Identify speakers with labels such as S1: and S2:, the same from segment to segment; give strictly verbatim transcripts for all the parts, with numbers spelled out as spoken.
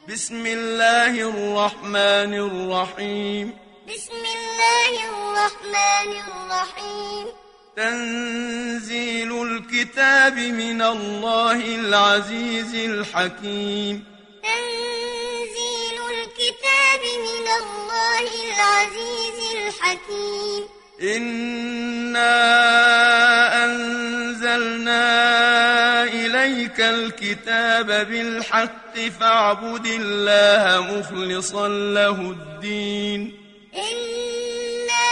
S1: بسم الله الرحمن الرحيم
S2: بسم الله الرحمن الرحيم
S1: تنزيل الكتاب من الله العزيز الحكيم
S2: تنزيل الكتاب من الله العزيز الحكيم
S1: إنا أنزلنا إليك الكتاب بالحق فاعبد الله مخلصا له الدين
S2: إنا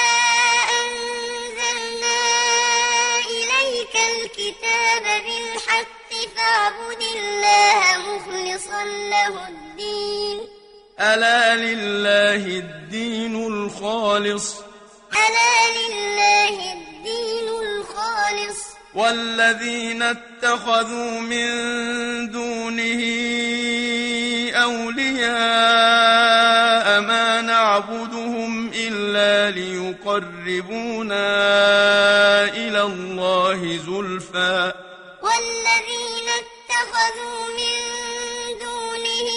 S2: أنزلنا إليك الكتاب بالحق فاعبد الله مخلصا له الدين
S1: ألا لله الدين الخالص
S2: ألا لله الدين الخالص
S1: والذين اتخذوا من دونه أولياء ما نعبدهم إلا ليقربونا إلى الله زلفى
S2: والذين اتخذوا من دونه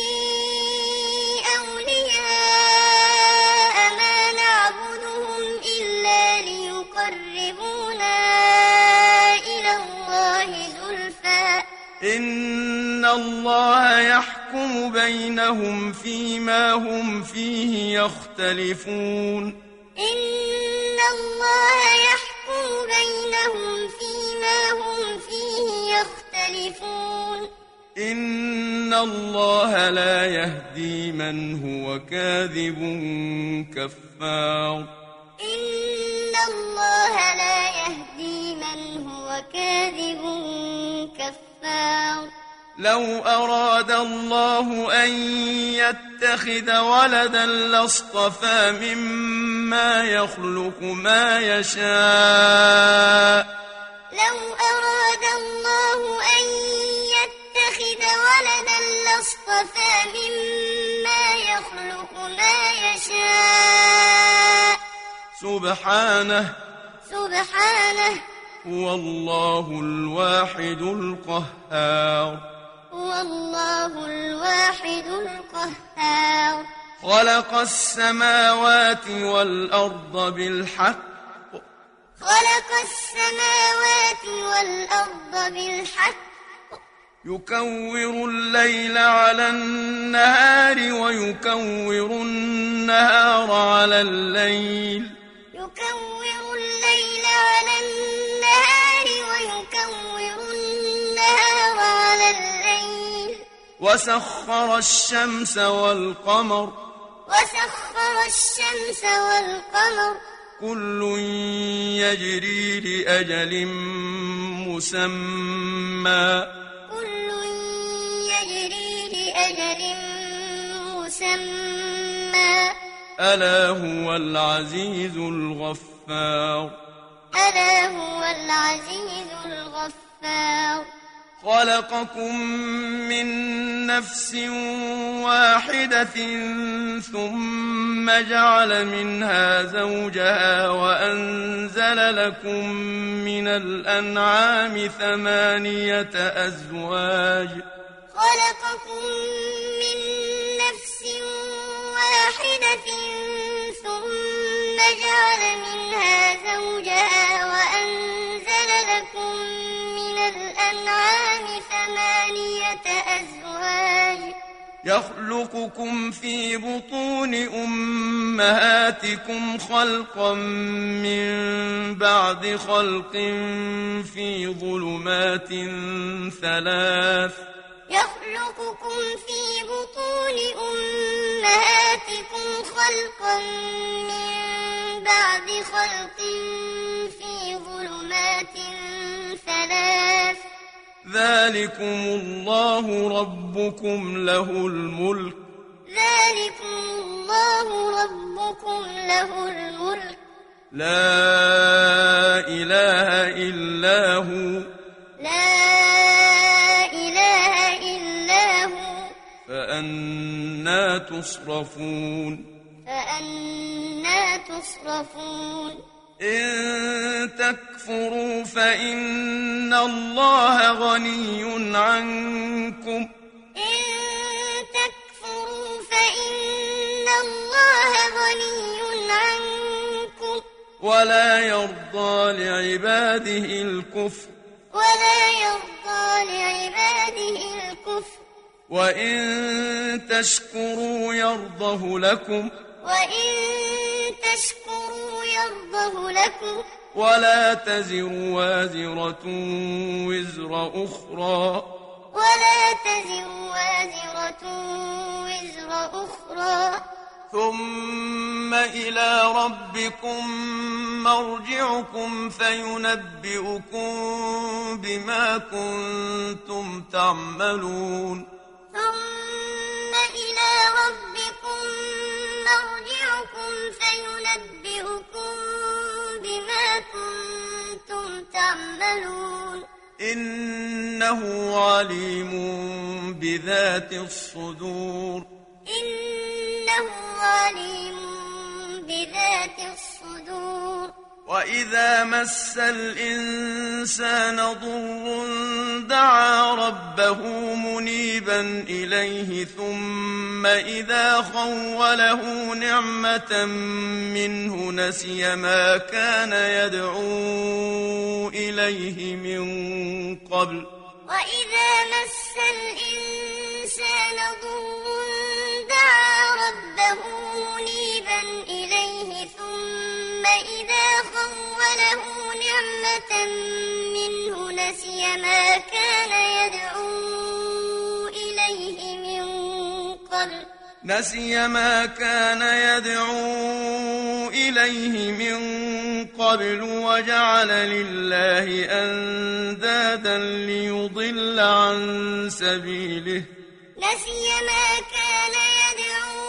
S2: أولياء ما نعبدهم إلا ليقربونا إلى الله زلفى
S1: إن الله يحكم بينهم فيما هم فيه يختلفون
S2: إن الله يحكم بينهم فيما هم فيه يختلفون
S1: إن الله لا يهدي من هو كاذب كفار
S2: إن الله لا يهدي من هو كاذب كفار
S1: لو أراد الله أن يتخذ ولدا لاصطفى مما يخلق ما يشاء
S2: لو أراد الله أن يتخذ ولدا لاصطفى مما يخلق ما يشاء
S1: سبحانه
S2: سبحانه
S1: هو الله الواحد القهار
S2: هو الله الواحد القهار
S1: خلق السماوات والأرض بالحق
S2: خلق السماوات والأرض بالحق
S1: يكور الليل على النهار ويكور النهار على الليل
S2: يكور الليل على النهار ويكور النهار على الليل
S1: وسخر الشمس والقمر
S2: وسخر الشمس والقمر
S1: كل يجري لأجل مسمى
S2: كل يجري لأجل مسمى
S1: ألا هو العزيز الغفار
S2: ألا هو العزيز الغفار
S1: خلقكم من نفس واحدة ثم جعل منها زوجها وأنزل لكم من الأنعام ثمانية أزواج
S2: خلقكم من نفس واحدة ثم جعل منها زوجها وأنزل لكم من الأنعام ثمانية أزواج
S1: يخلقكم في بطون أمهاتكم خلقا من بعد خلق في ظلمات ثلاث
S2: يخلقكم في بطون أمهاتكم خلقا من بعد خلق في ظلمات ثلاث
S1: ذلكم الله ربكم له الملك
S2: ذلكم الله ربكم له الملك
S1: لا إله إلا هو
S2: لا إله إلا هو
S1: فأنا تصرفون
S2: فأنا تصرفون
S1: إن تكفروا فإن الله غني عنكم
S2: إن تكفروا
S1: ولا يرضى لعباده الكفر
S2: ولا يرضى لعباده الكفر
S1: وإن تشكروا يرضه لكم
S2: وإن تشكروا يرضه لكم
S1: ولا تزر وازرة وزر أخرى
S2: ولا تزر وازرة وزر أخرى
S1: ثم إلى ربكم مرجعكم فينبئكم بما كنتم تعملون
S2: ثم إلى ربكم مرجعكم فينبئكم بما كنتم تعملون
S1: إنه عليم بذات الصدور
S2: إنه عليم بذات الصدور
S1: وإذا مس الإنسان ضر دعا ربه منيبا إليه ثم إذا خوله نعمة منه نسي ما كان يدعو إليه من قبل
S2: وإذا مس الإنسان ضر دعا ربه منيبا إليه ثم إذا خوله نعمة منه نسي ما كان يدعو إليه من قبل
S1: نسي ما كان يدعو إليه من قبل وجعل لله أندادا ليضل عن سبيله
S2: نسي ما كان يدعو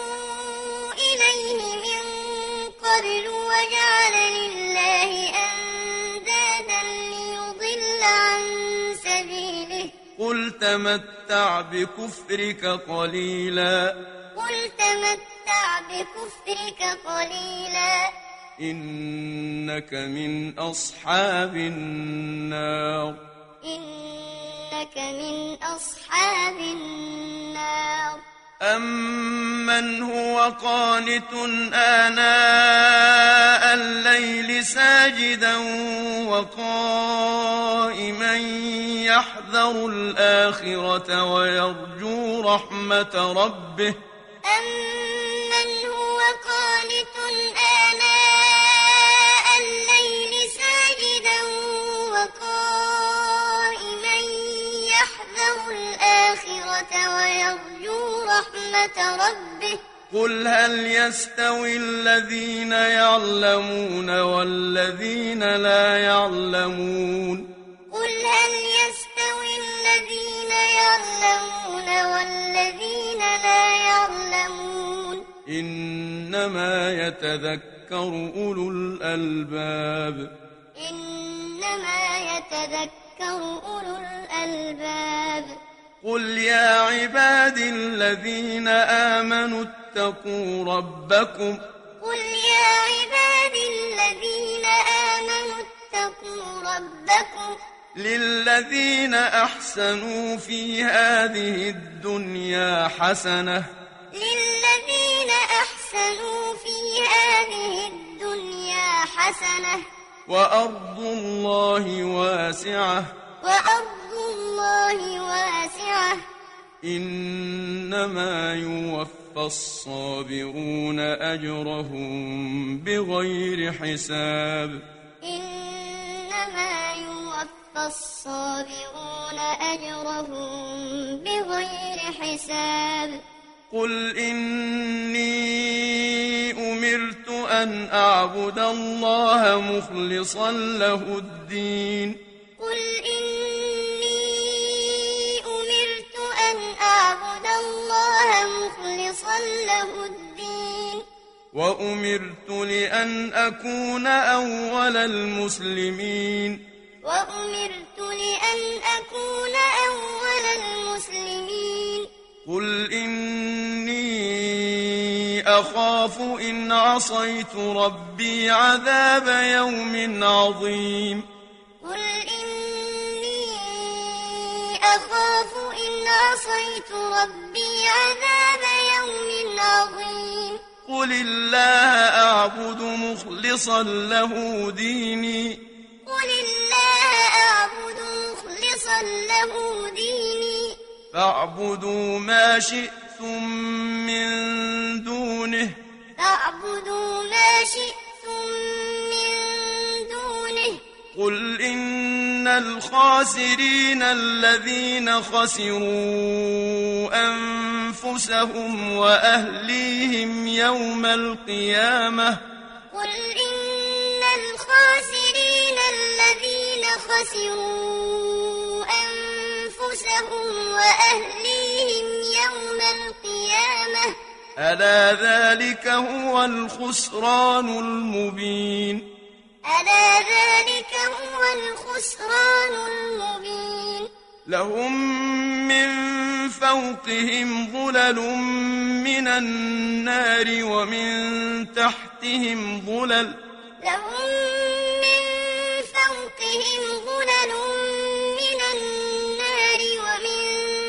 S2: إليه من قبل وجعل لله أندادا ليضل عن سبيله
S1: قل تمتع بكفرك قليلا
S2: قل تمتع بكفرك قليلا
S1: إنك من أصحاب النار
S2: إنك من أصحاب النار
S1: أمن هو قانت آناء الليل ساجدا وقائما يحذر الآخرة ويرجو رحمة ربه
S2: أمن هو قانت آناء الليل ساجدا وقائما يحذر الآخرة ويرجو رحمة ربه
S1: قل هل يستوي الذين يعلمون والذين لا يعلمون
S2: قل هل يستوي الذين يعلمون والذين لا يعلمون
S1: إنما يتذكر أولو الألباب
S2: إنما يتذكر أولو الألباب
S1: قل يا عبادي الذين آمنوا اتقوا ربكم
S2: قل يا عبادي الذين آمنوا اتقوا ربكم
S1: للذين أحسنوا في هذه الدنيا حسنة
S2: للذين أحسنوا في هذه الدنيا حسنة
S1: وأرض الله واسعة
S2: وأرض الله واسعة
S1: إنما يوفى الصابرون أجرهم بغير حساب
S2: إنما يوفى الصابرون أجرهم بغير حساب
S1: قل إني أمرت أن أعبد الله مخلصا له الدين
S2: قل إني أمرت أن أعبد الله مخلصا له الدين
S1: وأمرت لأن أكون أول المسلمين
S2: وأمرت لأن أكون أول المسلمين
S1: قل إني أخاف إن عصيت ربي عذاب يوم عظيم
S2: قل إني أخاف إن عصيت ربي عذاب يوم عظيم
S1: قل الله أعبد مخلصا مخلصا له ديني
S2: قل الله أعبد مخلصا له ديني
S1: فاعبدوا ما شئتم من دونه
S2: فاعبدوا ما شئتم من دونه
S1: قل إن الخاسرين الذين خسروا أنفسهم وأهليهم يوم القيامة
S2: قل إن الخاسرين الذين خسروا أنفسهم وأهليهم يوم القيامة
S1: ألا ذلك هو الخسران المبين
S2: ألا ذلك هو الخسران المبين
S1: لهم من فوقهم ظلل من النار ومن تحتهم ظلل
S2: لهم من فوقهم ظلل من النار ومن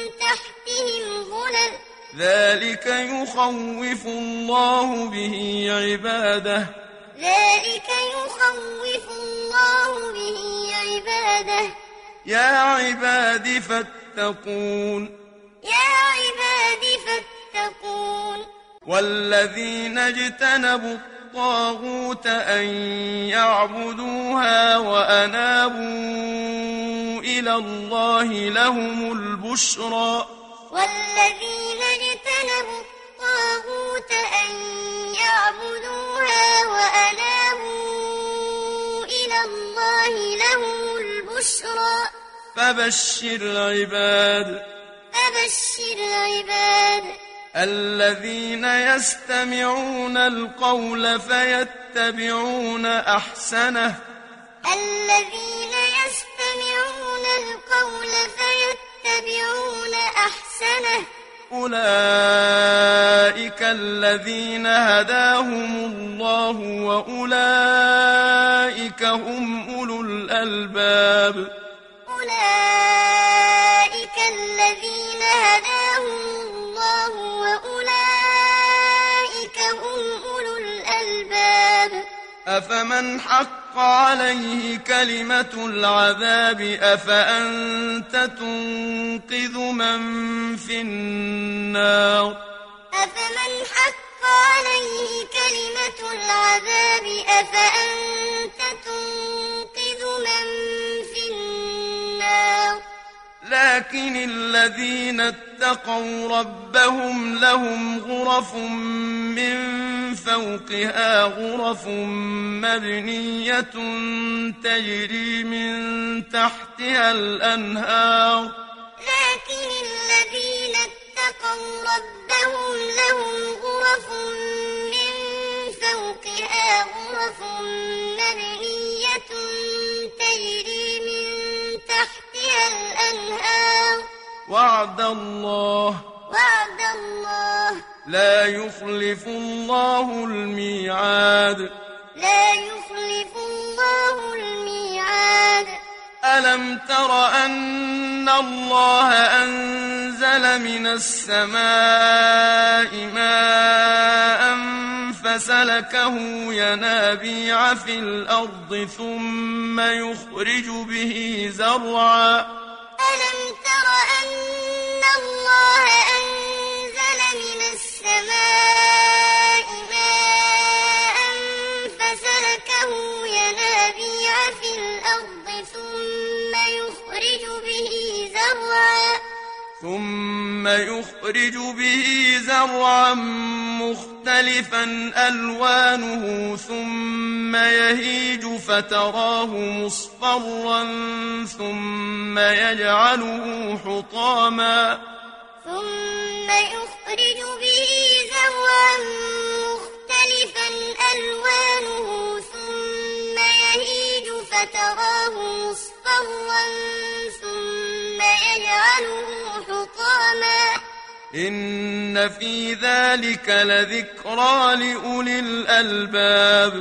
S2: تحتهم ظلل
S1: ذلك يخوف الله به عباده
S2: ذلك يخوف الله به عباده
S1: يا عباد فاتقون
S2: يا عباد فاتقون
S1: والذين اجتنبوا الطاغوت أن يعبدوها وأنابوا إلى الله لهم البشرى
S2: والذين اجتنبوا الطاغوت أن يعبدوها وأنابوا إلى الله لهم البشرى
S1: فبشر عباد
S2: فبشر عباد
S1: الذين يستمعون القول فيتبعون أحسنه
S2: الذين يستمعون القول فيتبعون أحسنه
S1: أولئك الذين هداهم الله وأولئك هم أولو الألباب
S2: أولئك الذين هداهم الله وأولئك هم أولو الألباب
S1: أفمن حق عليه كلمة العذاب أفأنت تنقذ من في النار
S2: أفمن حق عليه كلمة العذاب أفأنت تنقذ من في النار
S1: لكن الذين اتقوا ربهم لهم غرف من فوقها غرف مبنية تجري من تحتها الأنهار
S2: لكن الذين اتقوا ربهم لهم غرف من فوقها غرف مبنية تجري من تحتها الأنهار
S1: وعد الله
S2: وعد الله
S1: لا يخلف الله الميعاد
S2: لا يخلف الله الميعاد
S1: ألم تر أن الله أنزل من السماء ماء فسلكه ينابيع في الأرض ثم يخرج به زرعا
S2: ألم تر أن الله أنزل من السماء ماء فسلكه ينابيع في الأرض ثم يخرج به زرعا
S1: ثم يخرج به زرعا مختلفا ألوانه ثم يهيج فتراه مصفرا ثم يجعله حطاما
S2: ثم يخرج به زرعا مختلفا ألوانه ثم يهيج فتراه مصفرا ثم يجعله حطاما
S1: إن في ذلك لذكرى لأولي الألباب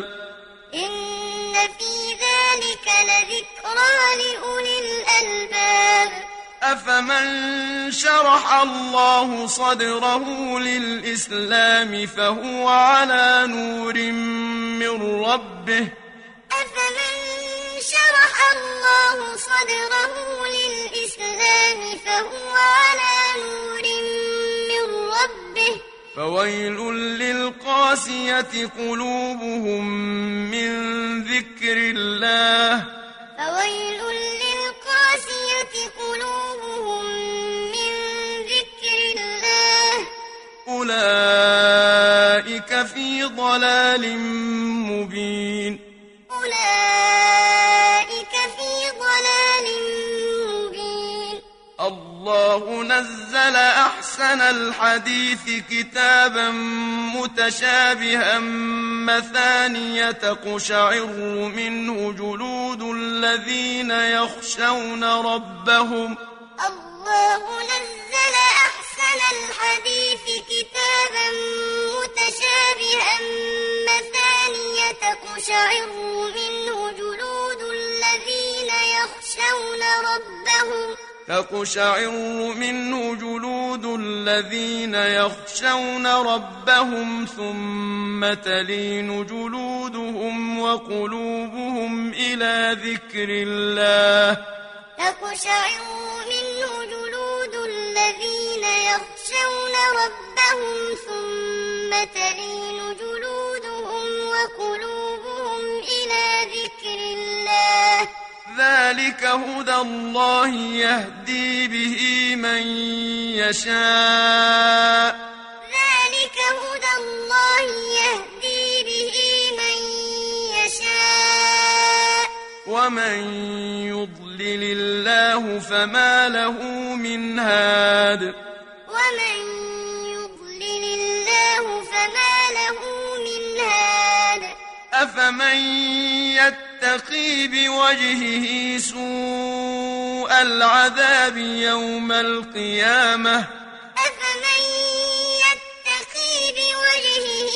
S2: إن في ذلك لذكرى لأولي الألباب
S1: أفمن شرح الله صدره للإسلام فهو على نور من ربه
S2: أفمن شرح الله صدره للإسلام فهو على نور من ربه
S1: فويل للقاسية قلوبهم من ذكر الله
S2: فويل للقاسية قلوبهم من ذكر الله
S1: أولئك في ضلال مبين
S2: أولئك في ضلال مبين
S1: الله نزل أحسن الحديث كتابا متشابها مثانية تقشعر منه جلود الذين يخشون ربهم
S2: الله نزل أحسن الحديث كتابا متشابها مثانية تقشعر منه جلود الذين يخشون ربهم
S1: تقشعر منه جلود الذين يخشون ربهم ثم تلين جلودهم وقلوبهم إلى ذكر الله
S2: تقشعر منه جلود الذين يخشون ربهم ثم تلين جلودهم وقلوبهم إلى ذكر الله
S1: ذلك هدى الله يهدي به من يشاء
S2: ذلك هدى الله يهدي به من يشاء
S1: ومن يضلل الله فما له من هاد
S2: ومن يضلل الله فما له من هاد
S1: أفمن يتقي بوجهه سوء العذاب يوم القيامة
S2: أفمن يتقي بوجهه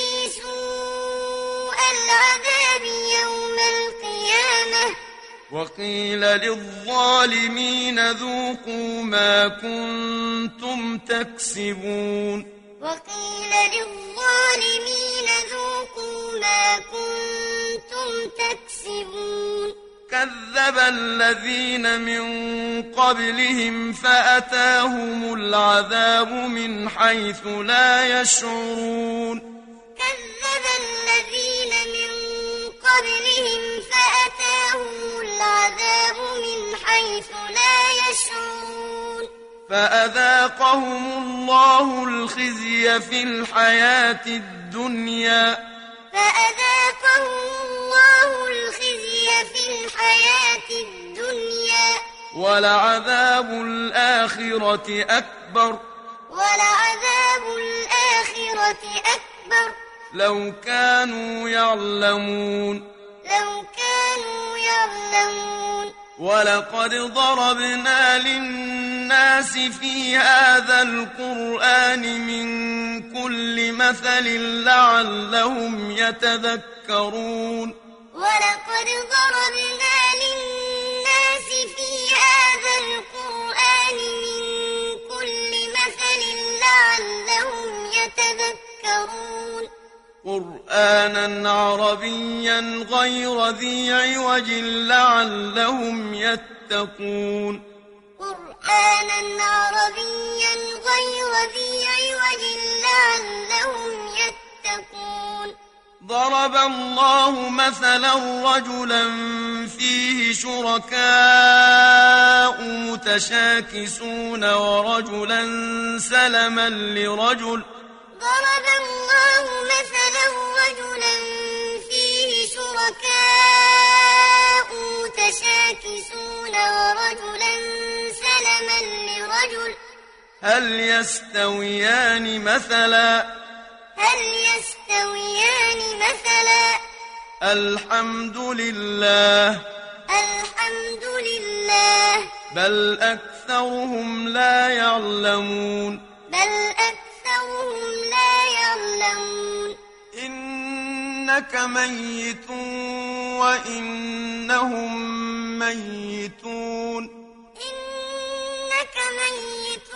S2: سوء العذاب يوم القيامة
S1: وقيل للظالمين ذوقوا ما كنتم تكسبون
S2: وقيل للظالمين ذوقوا ما كنتم تكسبون
S1: كذب الذين من قبلهم فأتاهم العذاب من حيث لا يشعرون
S2: كذب الذين من قبلهم فأتاهم العذاب من حيث لا يشعرون
S1: فأذاقهم الله الخزي في الحياة الدنيا
S2: فأذاقهم الله الخزي في الحياة الدنيا
S1: ولعذاب الآخرة أكبر
S2: ولعذاب الآخرة أكبر
S1: لو كانوا يعلمون
S2: لو كانوا يعلمون
S1: ولقد ضربنا للناس في هذا القرآن من كل مثل لعلهم يتذكرون
S2: ولقد ضربنا للناس في هذا القرآن من كل مثل لعلهم يتذكرون
S1: قرآنا عربيا غير ذي عوج لعلهم يتقون
S2: قرآنا عربيا غير ذي عوج لعلهم يتقون
S1: ضرب الله مثلا رجلا فيه شركاء متشاكسون ورجلا سلما لرجل
S2: ضرب الله مثلا رجلا فيه شركاء متشاكسون ورجلا سلما لرجل
S1: هل يستويان مثلا
S2: هل يستويان مثلا
S1: الحمد لله
S2: الحمد لله
S1: بل أكثرهم لا يعلمون
S2: بل أكثرهم لا يعلمون
S1: إنك ميت وإنهم ميتون
S2: إنك ميت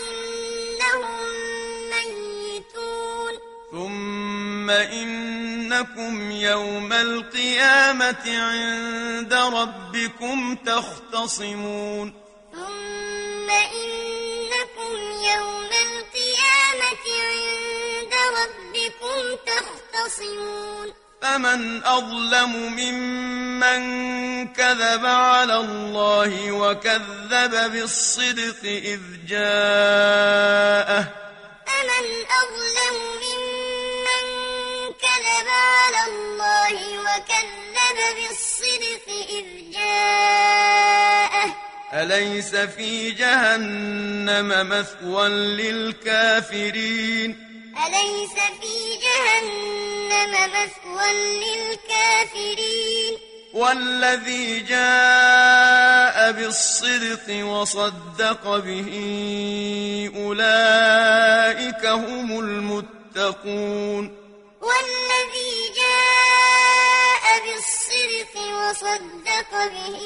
S2: وإنهم ميتون
S1: ثم إن إنكم يوم القيامة عند ربكم تختصمون
S2: ثم إنكم يوم القيامة عند ربكم تختصمون
S1: فمن أظلم ممن كذب على الله وكذب بالصدق إذ جاءه
S2: فمن أظلم ممن كذب على الله وكذب بالصدق إذ جاءه
S1: أليس في جهنم مثوى للكافرين
S2: أليس في جهنم مثوى للكافرين
S1: والذي جاء بالصدق وصدق به أولئك هم المتقون
S2: والذي جاء بالصدق وصدق به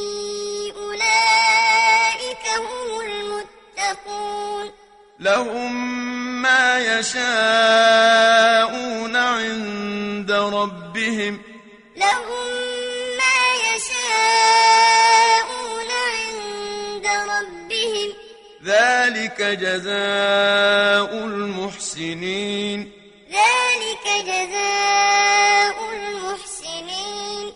S2: أولئك هم المتقون
S1: لهم ما يشاءون عند ربهم
S2: لهم ما يشاءون عند ربهم
S1: ذلك جزاء المحسنين
S2: ذلك جزاء المحسنين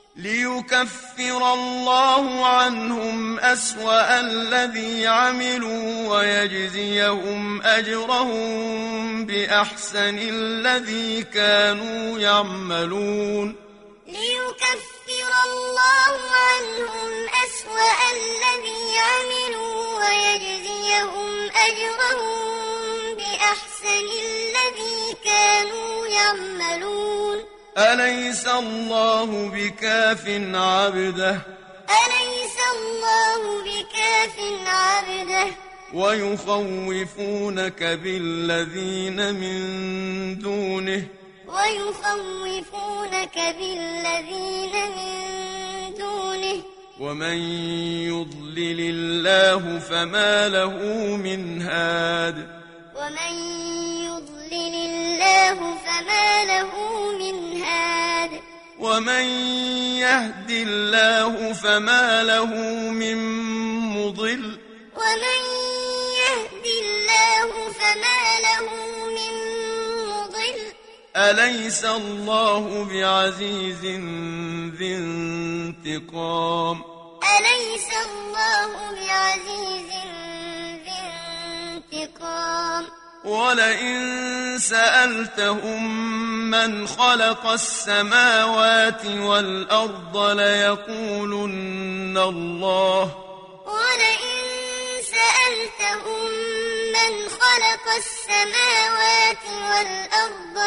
S1: ليكفر الله عنهم أسوأ الذي عملوا ويجزيهم أجرهم بأحسن الذي كانوا يعملون
S2: ليكفر الله عنهم أسوأ الذي عملوا ويجزيهم أجرهم بأحسن الذي كانوا يعملون
S1: أليس الله بكاف عبده
S2: أليس الله بكاف عبده
S1: ويخوفونك بالذين من دونه
S2: ويخوفونك بالذين من دونه
S1: ومن يضلل الله فما له من هاد
S2: ومن يضلل الله فما له من هاد
S1: ومن يهد الله فما له من مضل
S2: ومن يهد الله فما له من مضل
S1: أليس الله بعزيز ذي انتقام
S2: أليس الله بعزيز ذي انتقام
S1: ولئن سألتهم من خلق السماوات والأرض ليقولن الله
S2: ولئن سألتهم من خلق السماوات والأرض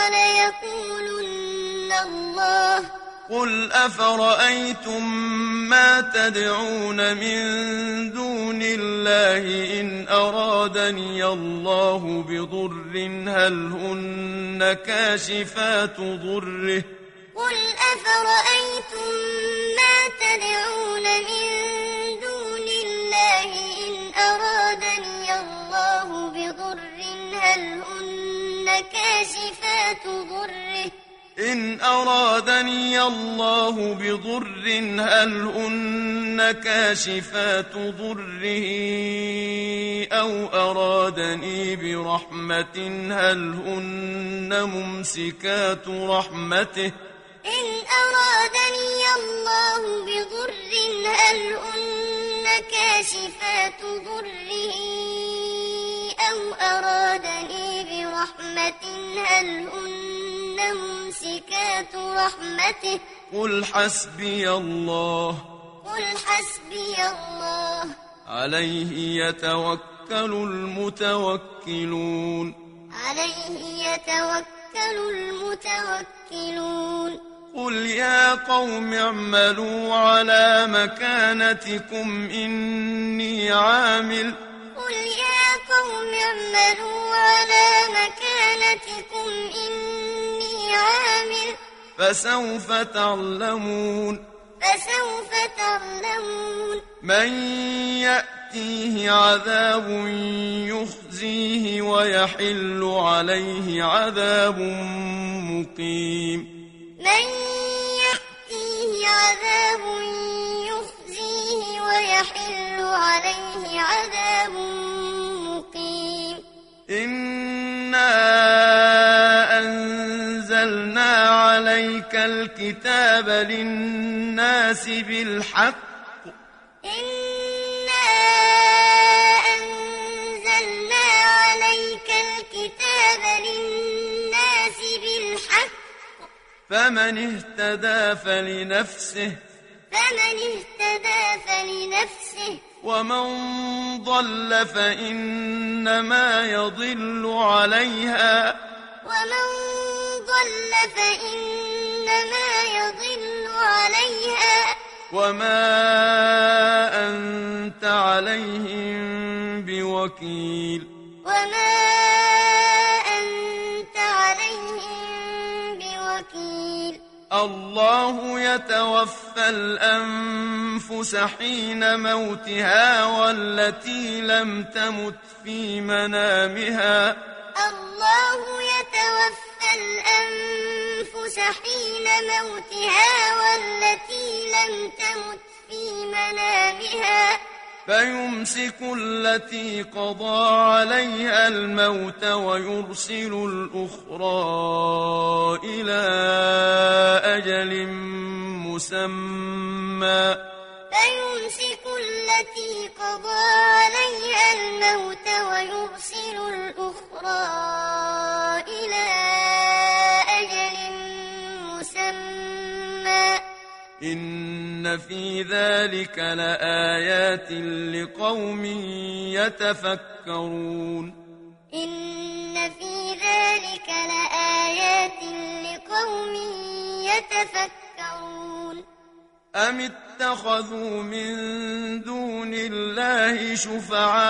S2: ليقولن الله
S1: قل أفرأيتم ما تدعون من دون الله إن أرادني الله بضر هل هن كاشفات ضره
S2: قل أفرأيتم ما تدعون من دون الله إن أرادني الله بضر هل هن كاشفات ضره
S1: إن أرادني الله بضر هل هن كاشفات ضره أو أرادني برحمة هل هن ممسكات رحمته
S2: إن أرادني الله بضر هل هن كاشفات ضره أو أرادني برحمة هل هن ممسكات رحمته
S1: قل حسبي الله
S2: قل حسبي الله
S1: عليه يتوكل المتوكلون
S2: عليه يتوكل المتوكلون
S1: قل يا قوم اعملوا على مكانتكم إني عامل
S2: قل يا قوم اعملوا على مكانتكم إني عامل
S1: فسوف تعلمون
S2: فسوف تعلمون
S1: من يأتيه عذاب يخزيه ويحل عليه عذاب مقيم
S2: من يأتيه عذاب يخزيه ويحل عليه عذاب مقيم
S1: إنا أنزلنا عليك الكتاب للناس بالحق
S2: إنا أنزلنا عليك الكتاب للناس بالحق
S1: فمن اهتدى فلنفسه
S2: فمن اهتدى فلنفسه
S1: ومن ضل فإنما يضل عليها
S2: ومن ضل فإنما يضل عليها
S1: وما أنت عليهم بوكيل
S2: وما أنت عليهم بوكيل
S1: الله يتوفى الأنفس حين موتها والتي لم تمت في منامها
S2: الله يتوفى الأنفس حين موتها والتي لم تمت في منامها
S1: فيمسك التي قضى عليها الموت ويرسل الأخرى إلى أجل مسمى
S2: فيمسك التي قضى عليها الموت ويرسل الأخرى إلى أجل مسمى
S1: إن في ذلك لآيات لقوم يتفكرون
S2: إن في ذلك لآيات لقوم يتفكرون
S1: أم اتخذوا من دون الله شفعاء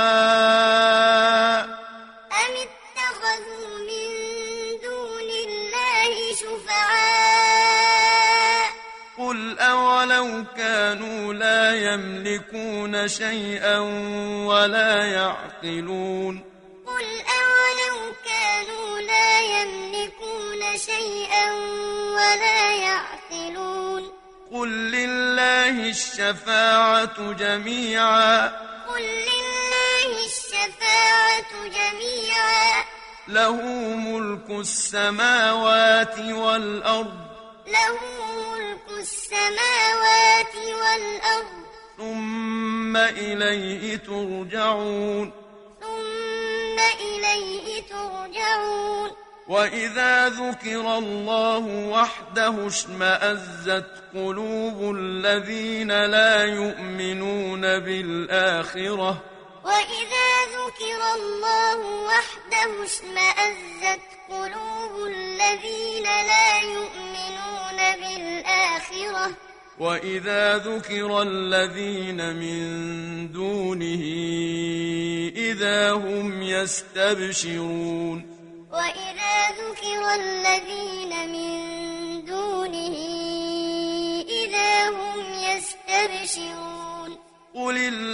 S2: أم اتخذوا من دون الله شفعاء
S1: قل أولو كانوا لا يملكون شيئا ولا يعقلون
S2: قل أولو كانوا لا يملكون شيئا ولا يعقلون
S1: قل لله الشفاعة جميعا
S2: قل لله الشفاعة جميعا
S1: له ملك السماوات والأرض
S2: له ملك السماوات والأرض
S1: ثم إليه ترجعون
S2: ثم إليه ترجعون
S1: وإذا ذكر الله وحده اشمأزت قلوب الذين لا يؤمنون بالآخرة
S2: وإذا ذكر الله وحده اشمأزت قلوب الذين لا يؤمنون بالآخرة
S1: وإذا ذكر الذين من دونه إذا هم يستبشرون
S2: وإذا ذكر الذين من دونه إذا هم يستبشرون
S1: قل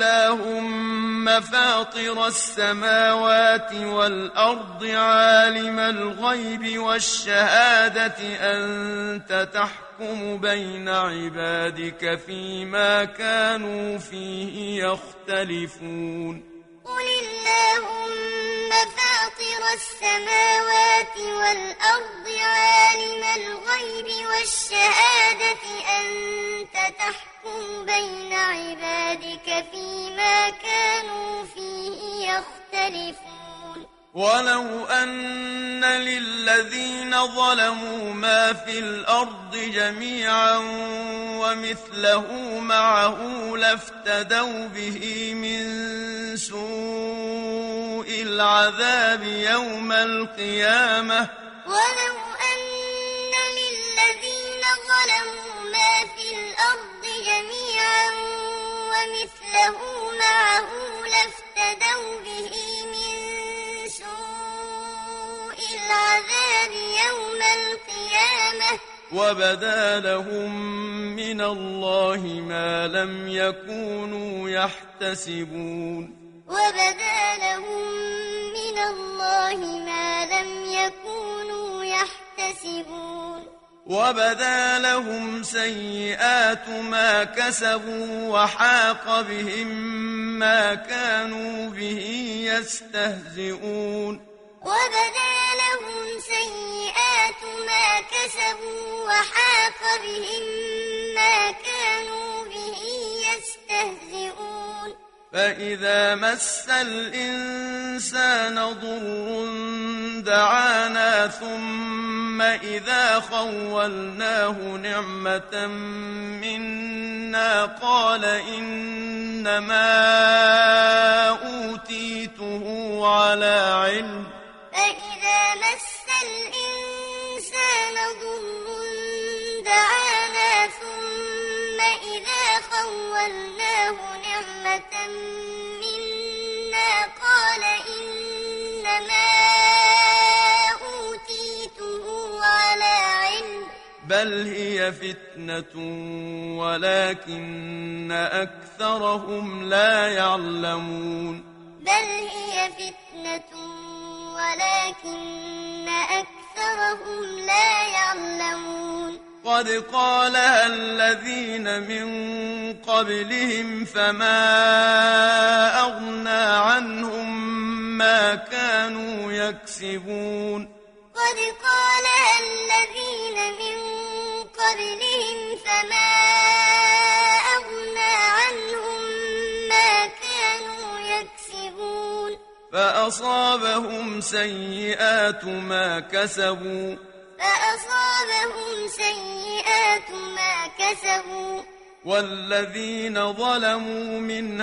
S1: اللهم فاطر السماوات والأرض عالم الغيب والشهادة أنت تحكم بين عبادك فيما كانوا فيه يختلفون
S2: قل اللهم فاطر السماوات والأرض عالم الغيب والشهادة أنت تحكم بين عبادك فيما كانوا فيه يختلفون
S1: ولو أن للذين ظلموا ما في الأرض جميعا ومثله معه لافتدوا به من سوء العذاب يوم القيامة
S2: ولو أن للذين ظلموا ما في الأرض جميعا ومثله معه لافتدوا به من سوء العذاب يوم القيامة
S1: وبدا لهم من الله ما لم يكونوا يحتسبون
S2: وبدا لهم من الله ما لم يكونوا يحتسبون
S1: وبدا لهم سيئات ما كسبوا وحاق بهم ما كانوا به يستهزئون
S2: وبدا لهم سيئات ما كسبوا وحاق بهم ما كانوا به يستهزئون
S1: فإذا مس الإنسان ضر دعانا ثم إذا خولناه نعمة منا قال إنما أوتيته على علم
S2: فإذا مس الإنسان ضر دعانا ثم إذا خولناه نعمة منا قال إنما أوتيته على علم
S1: بل هي فتنة ولكن أكثرهم لا يعلمون
S2: بل هي فتنة ولكن أكثرهم لا يعلمون
S1: قد قالها الذين من قبلهم فما أغنى عنهم ما كانوا يكسبون
S2: قد قالها الذين من قبلهم فما أغنى عنهم ما كانوا يكسبون
S1: فأصابهم سيئات ما كسبوا
S2: فأصابهم سيئات ما كسبوا
S1: والذين ظلموا من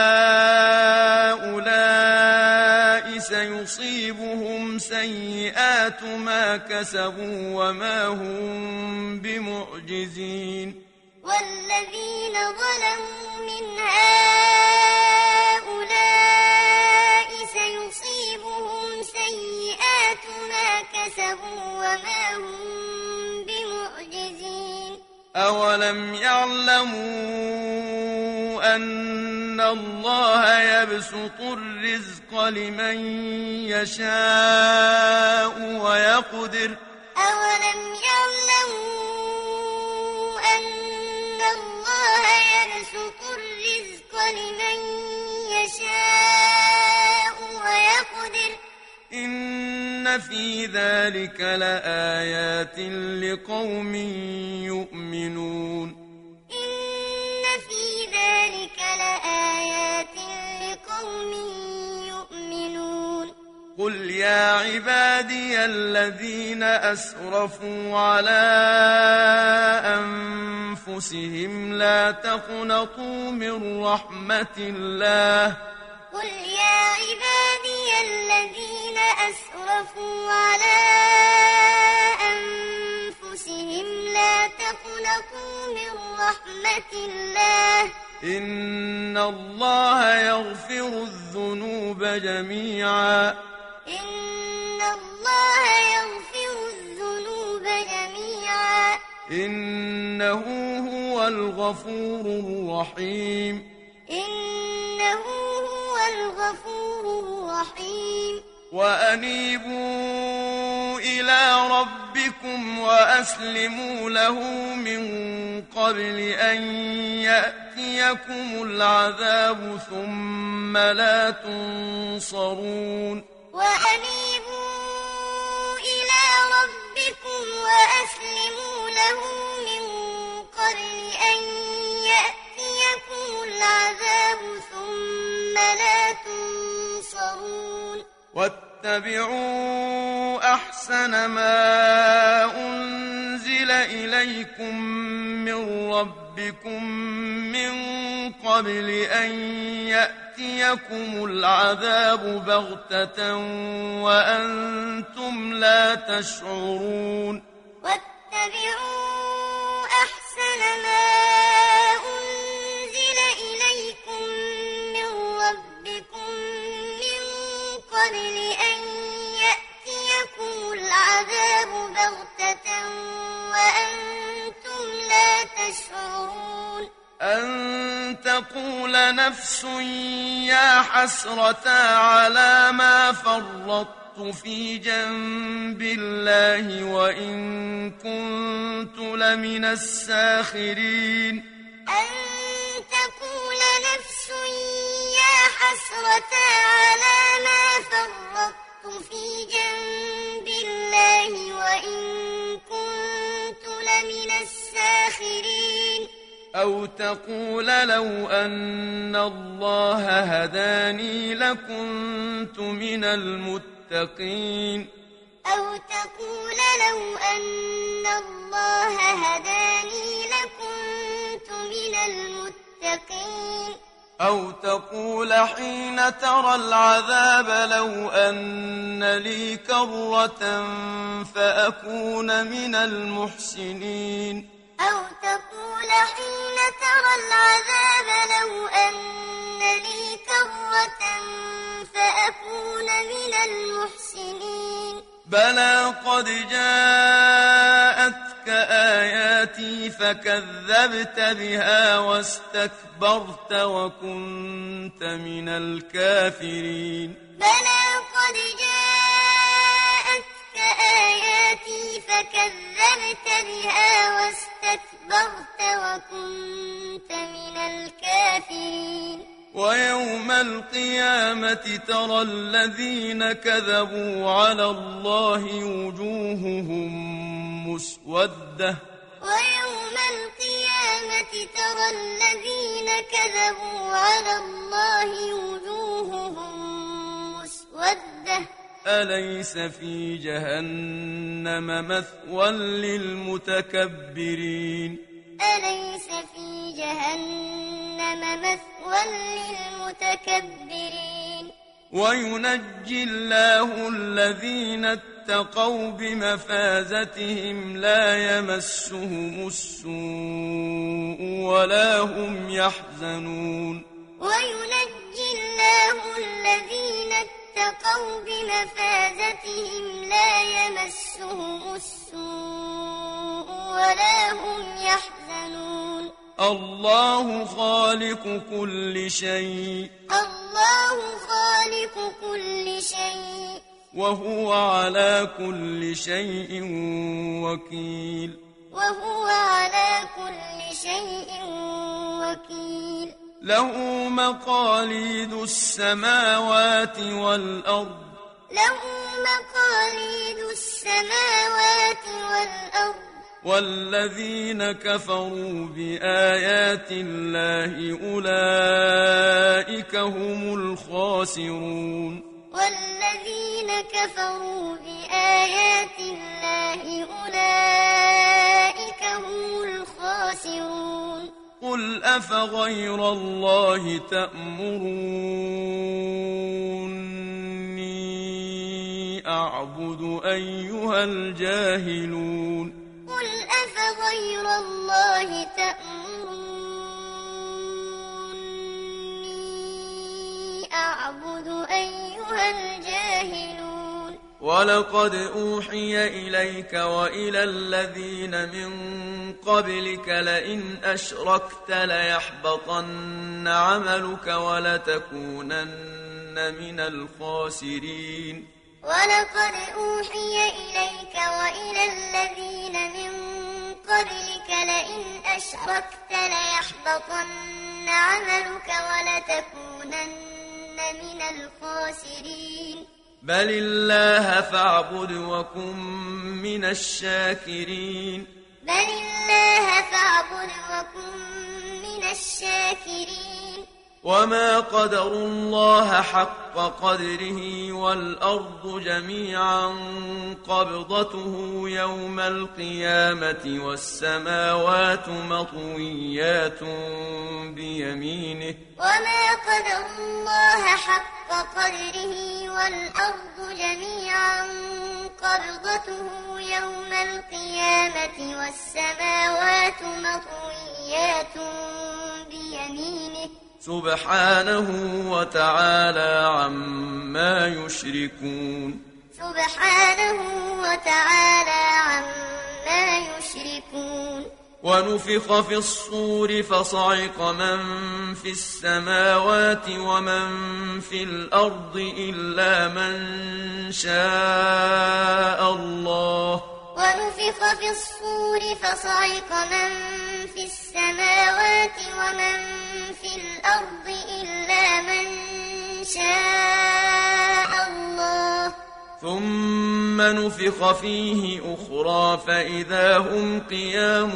S1: هؤلاء سيصيبهم سيئات ما كسبوا وما هم بمعجزين
S2: والذين ظلموا من هؤلاء سيصيبهم سيئات ما كسبوا وما هم بمعجزين
S1: أولم يعلموا أن الله يبسط الرزق لمن يشاء ويقدر
S2: أولم يعلموا أن الله يبسط الرزق لمن يشاء ويقدر
S1: إن في ذلك لآيات لقوم يؤمنون
S2: إن في ذلك لآيات لقوم يؤمنون
S1: قل يا عبادي الذين أسرفوا على أنفسهم لا تقنطوا من رحمة الله
S2: قل يا عبادي الذين أسرفوا على أنفسهم لا تقنطوا من رحمة الله
S1: إن الله يغفر الذنوب جميعا
S2: إن الله يغفر الذنوب جميعا
S1: إنه هو الغفور الرحيم
S2: إنه هو الغفور الرحيم
S1: وأنيبوا إلى ربكم وأسلموا له من قبل أن يأتيكم العذاب ثم لا تنصرون
S2: وأنيبوا إلى ربكم وأسلموا له من قبل أن يأتيكم العذاب ثم لا تنصرون
S1: واتبعوا أحسن ما أنزل إليكم من ربكم من قبل أن يأتيكم العذاب بغتة وأنتم لا تشعرون
S2: واتبعوا أحسن ما أنزل إليكم من ربكم من قبل أن يأتيكم العذاب بغتة وأنتم لا تشعرون
S1: أن تقول نفس يا حسرة على ما فرطت في جنب الله وإن كنت لمن الساخرين
S2: أن تقول نفس يا حسرة على ما فرطت في جنب الله وإن كنت لمن الساخرين
S1: أو تقول لو أن الله هداني لكنت من المتقين
S2: أو تقول لو أن الله هداني لكنت من المتقين
S1: أو تقول حين ترى العذاب لو أن لي كرة فأكون من المحسنين
S2: أو تقول حين ترى العذاب لو أن لي كرة فأكون من المحسنين
S1: بلى قد جاءتك آياتي فكذبت بها واستكبرت وكنت من الكافرين
S2: بلى قد جاءتك آياتي فكذبت بها واستكبرت وكنت من الكافرين
S1: ويوم القيامة ترى الذين كذبوا على الله وجوههم مسودة
S2: ويوم القيامة ترى الذين كذبوا على الله وجوههم مسودة
S1: أليس في جهنم مثوى للمتكبرين
S2: أليس في جهنم مثوى للمتكبرين
S1: وينجي الله الذين اتقوا بمفازتهم لا يمسهم السوء ولا هم يحزنون
S2: وينجي الله الذين اتقوا بمفازتهم لا يمسهم السوء ولا هم يحزنون
S1: الله خالق كل شيء
S2: الله خالق كل شيء
S1: وهو على كل شيء وكيل
S2: وهو على كل شيء وكيل
S1: له مقاليد السماوات والأرض
S2: له مقاليد السماوات والأرض
S1: والذين كفروا بآيات الله أولئك هم الخاسرون
S2: والذين كفروا بآيات الله أولئك هم الخاسرون
S1: قل أفغير الله تأمروني أعبد أيها الجاهلون
S2: قل أفغير الله تأمروني أعبد أيها الجاهلون
S1: ولقد أوحي إليك وإلى الذين من قبلك لئن أشركت ليحبطن عملك ولتكونن من الخاسرين
S2: ولقد أوحي إليك وإلى الذين من قبلك لئن أشركت ليحبطن عملك ولتكونن من الخاسرين
S1: بل الله فاعبد وكن من الشاكرين
S2: بل الله فاعبد وكن من الشاكرين
S1: وما قدروا الله حق قدره والأرض جميعا قبضته يوم القيامة والسماوات مطويات بيمينه
S2: وما قدروا الله حق قدره والأرض جميعا قبضته يوم القيامة والسماوات مطويات بيمينه
S1: سبحانه وتعالى عما يشركون
S2: سبحانه وتعالى عما يشركون
S1: ونفخ في الصور فصعق من في السماوات ومن في الأرض إلا من شاء الله
S2: ونفخ في الصور فصعق من في السماوات ومن في الأرض إلا من شاء الله
S1: ثم نفخ فيه أخرى فإذا هم قيام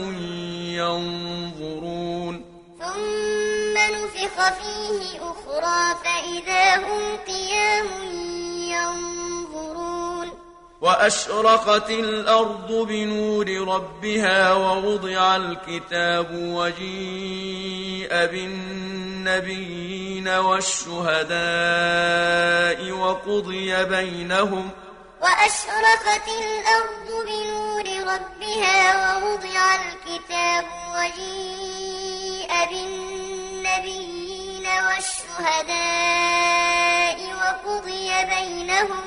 S1: ينظرون
S2: ثم نفخ فيه أخرى فإذا هم قيام ينظرون
S1: وأشرقت الأرض بنور ربها ووضع الكتاب وجيء بالنبيين والشهداء وقضي بينهم
S2: وأشرقت الأرض بنور ربها ووضع الكتاب وجيء بالنبيين والشهداء وقضي بينهم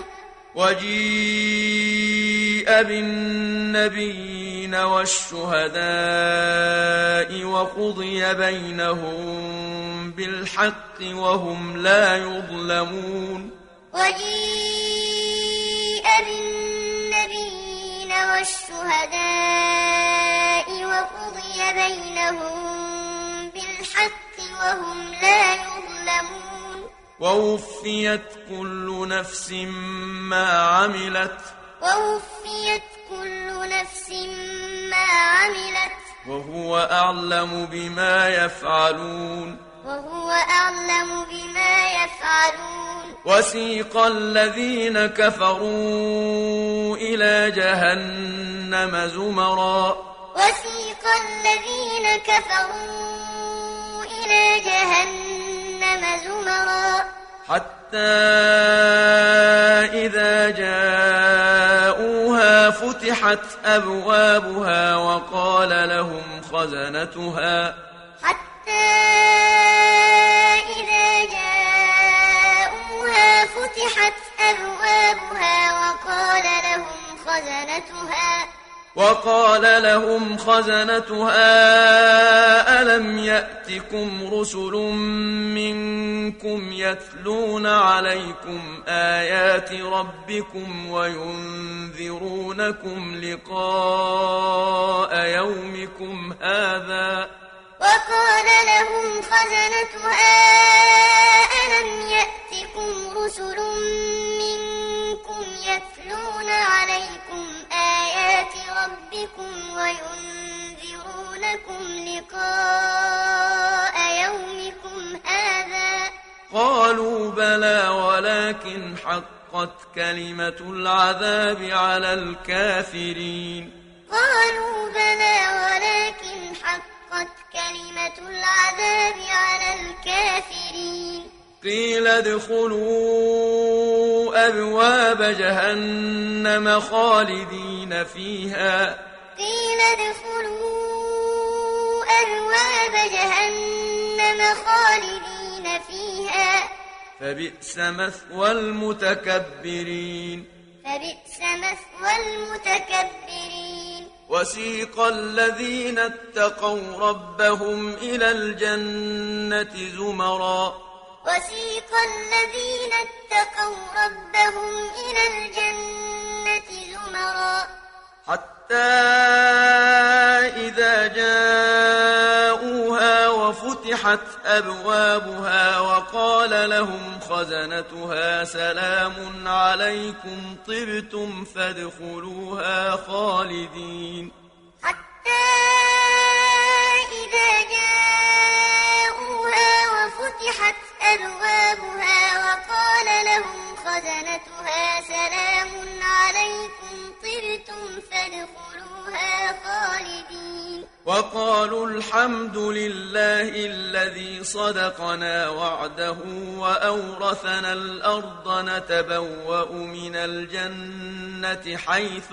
S1: وجيء بالنبيين والشهداء وقضي بينهم بالحق وهم لا يظلمون
S2: وجيء بالنبيين والشهداء وقضي بينهم بالحق وهم لا يظلمون
S1: ووفيت كل نفس ما عملت
S2: ووفيت كل نفس ما عملت
S1: وهو أعلم بما يفعلون
S2: وهو أعلم بما يفعلون
S1: وسيق الذين كفروا إلى جهنم زمرا
S2: وسيق الذين كفروا إلى جهنم زمرا
S1: حتى إذا جاءوها فتحت أبوابها وقال لهم خزنتها
S2: حتى إذا جاءوها فتحت أبوابها وقال لهم خزنتها
S1: وقال لهم خزنتها ألم يأتكم رسل منكم يتلون عليكم آيات ربكم وينذرونكم لقاء يومكم هذا
S2: وقال لهم خزنتها ألم يأتكم رسل منكم يتلون عليكم آيات ربكم وينذرونكم لقاء يومكم هذا
S1: قالوا بلى ولكن حقت كلمة العذاب على الكافرين
S2: قالوا بلى ولكن حقت كلمة العذاب على الكافرين
S1: قيل ادخلوا أبواب جهنم خالدين فيها
S2: قيل ادخلوا أبواب جهنم خالدين فيها
S1: فبئس مثوى المتكبرين
S2: فبئس مثوى المتكبرين
S1: وسيق الذين اتقوا ربهم إلى الجنة زمرا
S2: وسيق الذين اتقوا ربهم إلى الجنة زمرا
S1: حتى إذا جاءوها وفتحت أبوابها وقال لهم خزنتها سلام عليكم طبتم فادخلوها خالدين
S2: حتى إذا جاءوها وفتحت أبوابها وقال لهم خزنتها سلام عليكم طبتم فادخلوها خالدين
S1: وقالوا الحمد لله الذي صدقنا وعده وأورثنا الأرض نتبوأ من الجنة حيث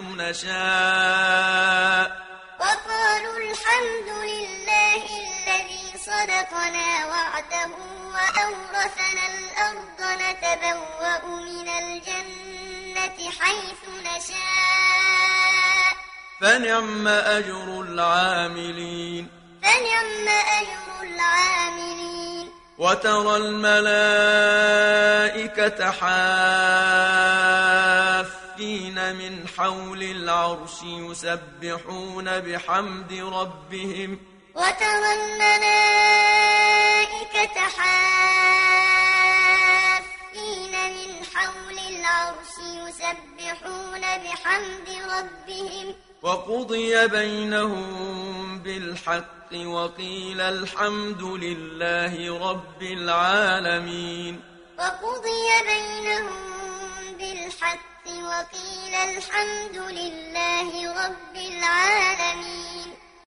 S1: نشاء
S2: وقالوا الحمد لله الذي صدقنا وعده وأورثنا الأرض نتبوأ من الجنة حيث نشاء
S1: فنعم أجر العاملين
S2: فنعم أجر العاملين
S1: وترى الملائكة حافين من حول العرش يسبحون بحمد ربهم
S2: وترى الملائكة حافين من حول العرش يسبحون بحمد ربهم
S1: وقضي بينهم بالحق وقيل الحمد لله رب العالمين
S2: وقضي بينهم بالحق وقيل الحمد لله رب العالمين